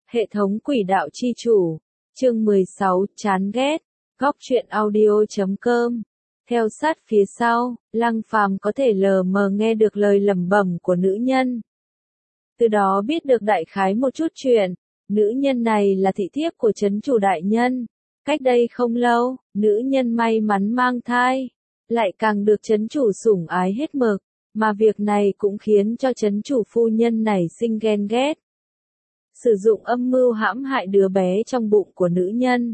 Hệ thống quỷ đạo chi chủ. Chương 16, chán ghét. Góc truyện audio.com. Theo sát phía sau, Lăng Phàm có thể lờ mờ nghe được lời lẩm bẩm của nữ nhân. Từ đó biết được đại khái một chút chuyện, nữ nhân này là thị thiếp của trấn chủ đại nhân. Cách đây không lâu, nữ nhân may mắn mang thai, lại càng được trấn chủ sủng ái hết mực, mà việc này cũng khiến cho trấn chủ phu nhân nảy sinh ghen ghét. Sử dụng âm mưu hãm hại đứa bé trong bụng của nữ nhân.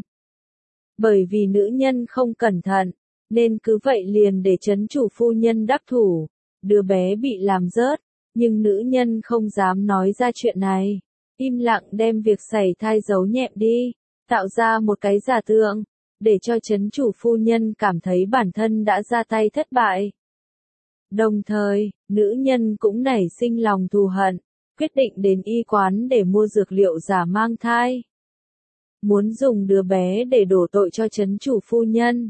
Bởi vì nữ nhân không cẩn thận, nên cứ vậy liền để trấn chủ phu nhân đắc thủ, đứa bé bị làm rớt, nhưng nữ nhân không dám nói ra chuyện này, im lặng đem việc sảy thai giấu nhẹm đi, tạo ra một cái giả tượng, để cho trấn chủ phu nhân cảm thấy bản thân đã ra tay thất bại. Đồng thời, nữ nhân cũng nảy sinh lòng thù hận, quyết định đến y quán để mua dược liệu giả mang thai. Muốn dùng đứa bé để đổ tội cho trấn chủ phu nhân.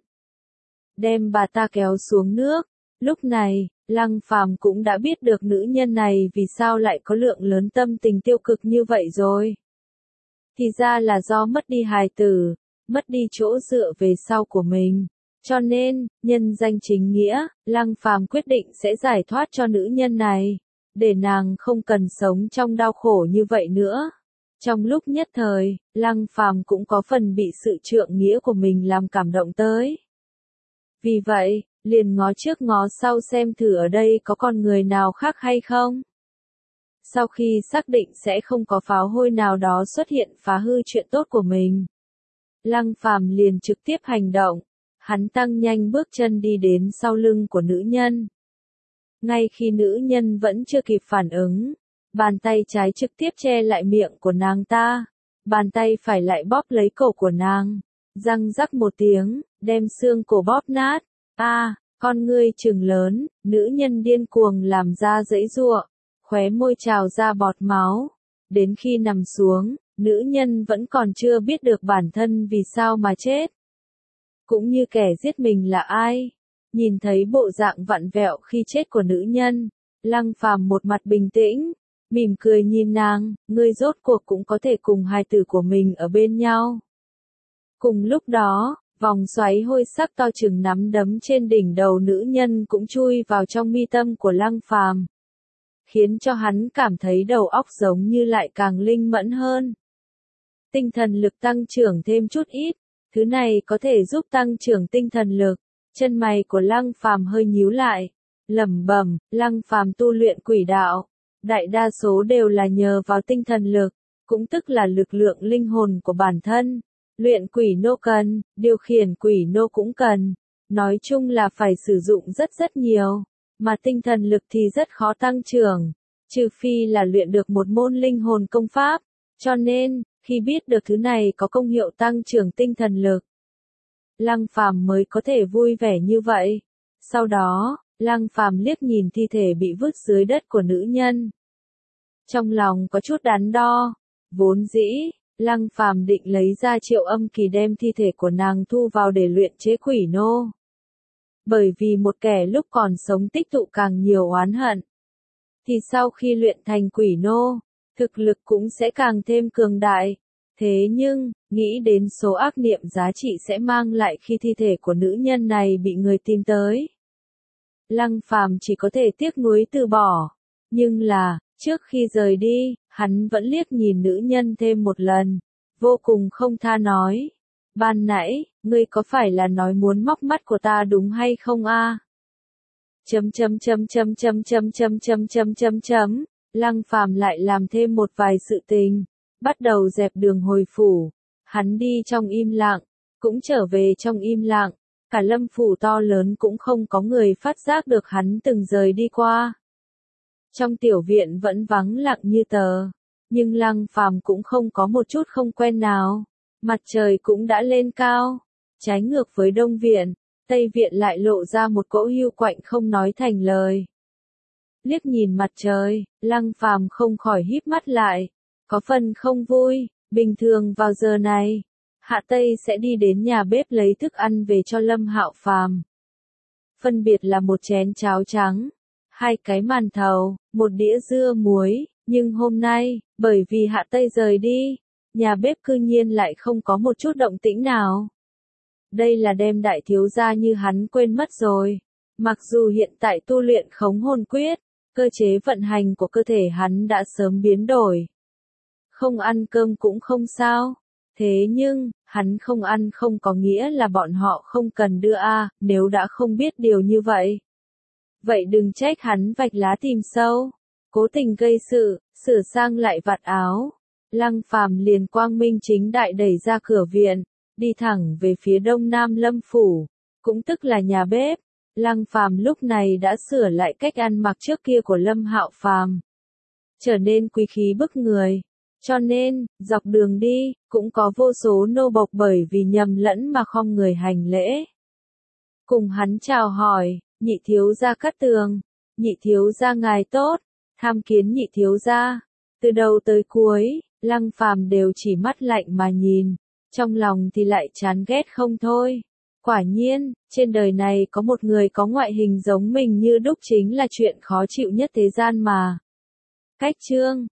Đem bà ta kéo xuống nước. Lúc này, Lăng Phàm cũng đã biết được nữ nhân này vì sao lại có lượng lớn tâm tình tiêu cực như vậy rồi. Thì ra là do mất đi hài tử, mất đi chỗ dựa về sau của mình. Cho nên, nhân danh chính nghĩa, Lăng Phàm quyết định sẽ giải thoát cho nữ nhân này, để nàng không cần sống trong đau khổ như vậy nữa. Trong lúc nhất thời, Lăng Phàm cũng có phần bị sự trượng nghĩa của mình làm cảm động tới. Vì vậy, liền ngó trước ngó sau xem thử ở đây có con người nào khác hay không. Sau khi xác định sẽ không có pháo hôi nào đó xuất hiện phá hư chuyện tốt của mình, Lăng Phàm liền trực tiếp hành động. Hắn tăng nhanh bước chân đi đến sau lưng của nữ nhân. Ngay khi nữ nhân vẫn chưa kịp phản ứng, bàn tay trái trực tiếp che lại miệng của nàng ta, bàn tay phải lại bóp lấy cổ của nàng, răng rắc một tiếng, đem xương cổ bóp nát. Con ngươi trừng lớn, nữ nhân điên cuồng làm ra giãy giụa, khóe môi trào ra bọt máu. Đến khi nằm xuống, nữ nhân vẫn còn chưa biết được bản thân vì sao mà chết, cũng như kẻ giết mình là ai. Nhìn thấy bộ dạng vặn vẹo khi chết của nữ nhân, Lăng Phàm một mặt bình tĩnh, mỉm cười nhìn nàng, ngươi rốt cuộc cũng có thể cùng hài tử của mình ở bên nhau. Cùng lúc đó, vòng xoáy hôi sắc to chừng nắm đấm trên đỉnh đầu nữ nhân cũng chui vào trong mi tâm của Lăng Phàm, khiến cho hắn cảm thấy đầu óc giống như lại càng linh mẫn hơn. Tinh thần lực tăng trưởng thêm chút ít, thứ này có thể giúp tăng trưởng tinh thần lực. Chân mày của Lăng Phàm hơi nhíu lại, lẩm bẩm, Lăng Phàm tu luyện quỷ đạo, đại đa số đều là nhờ vào tinh thần lực, cũng tức là lực lượng linh hồn của bản thân. Luyện quỷ nô cần, điều khiển quỷ nô cũng cần, nói chung là phải sử dụng rất nhiều, mà tinh thần lực thì rất khó tăng trưởng, trừ phi là luyện được một môn linh hồn công pháp. Cho nên, khi biết được thứ này có công hiệu tăng trưởng tinh thần lực, Lăng Phàm mới có thể vui vẻ như vậy. Sau đó, Lăng Phàm liếc nhìn thi thể bị vứt dưới đất của nữ nhân. Trong lòng có chút đắn đo, vốn dĩ, Lăng Phàm định lấy ra Triệu Âm Kỳ đem thi thể của nàng thu vào để luyện chế quỷ nô. Bởi vì một kẻ lúc còn sống tích tụ càng nhiều oán hận, thì sau khi luyện thành quỷ nô, thực lực cũng sẽ càng thêm cường đại. Thế nhưng, nghĩ đến số ác niệm giá trị sẽ mang lại khi thi thể của nữ nhân này bị người tìm tới, Lăng Phàm chỉ có thể tiếc nuối từ bỏ. Nhưng là, trước khi rời đi, hắn vẫn liếc nhìn nữ nhân thêm một lần, vô cùng không tha nói. Ban nãy, ngươi có phải là nói muốn móc mắt của ta đúng hay không a? Lăng Phàm lại làm thêm một vài sự tình, bắt đầu dẹp đường hồi phủ. Hắn đi trong im lặng, cũng trở về trong im lặng, cả Lâm phủ to lớn cũng không có người phát giác được hắn từng rời đi qua. Trong tiểu viện vẫn vắng lặng như tờ, nhưng Lăng Phàm cũng không có một chút không quen nào. Mặt trời cũng đã lên cao, trái ngược với đông viện, tây viện lại lộ ra một cỗ hiu quạnh không nói thành lời. Liếc nhìn mặt trời, Lăng Phàm không khỏi híp mắt lại, có phần không vui. Bình thường vào giờ này, Hạ Tây sẽ đi đến nhà bếp lấy thức ăn về cho Lâm Hạo Phàm. Phân biệt là một chén cháo trắng, 2 cái màn thầu, 1 đĩa dưa muối, nhưng hôm nay, bởi vì Hạ Tây rời đi, nhà bếp cư nhiên lại không có một chút động tĩnh nào. Đây là đem đại thiếu gia như hắn quên mất rồi. Mặc dù hiện tại tu luyện khống hồn quyết, cơ chế vận hành của cơ thể hắn đã sớm biến đổi. Không ăn cơm cũng không sao. Thế nhưng, hắn không ăn không có nghĩa là bọn họ không cần đưa nếu đã không biết điều như vậy. Vậy đừng trách hắn vạch lá tìm sâu, cố tình gây sự, sửa sang lại vạt áo. Lăng Phàm liền quang minh chính đại đẩy ra cửa viện, đi thẳng về phía đông nam Lâm phủ, cũng tức là nhà bếp. Lăng Phàm lúc này đã sửa lại cách ăn mặc trước kia của Lâm Hạo Phàm, trở nên quý khí bức người. Cho nên, dọc đường đi, cũng có vô số nô bộc bởi vì nhầm lẫn mà khom người hành lễ. Cùng hắn chào hỏi, nhị thiếu gia Cát Tường, nhị thiếu gia ngài tốt, tham kiến nhị thiếu gia. Từ đầu tới cuối, Lăng Phàm đều chỉ mắt lạnh mà nhìn, trong lòng thì lại chán ghét không thôi. Quả nhiên, trên đời này có một người có ngoại hình giống mình như đúc chính là chuyện khó chịu nhất thế gian mà. Cách chương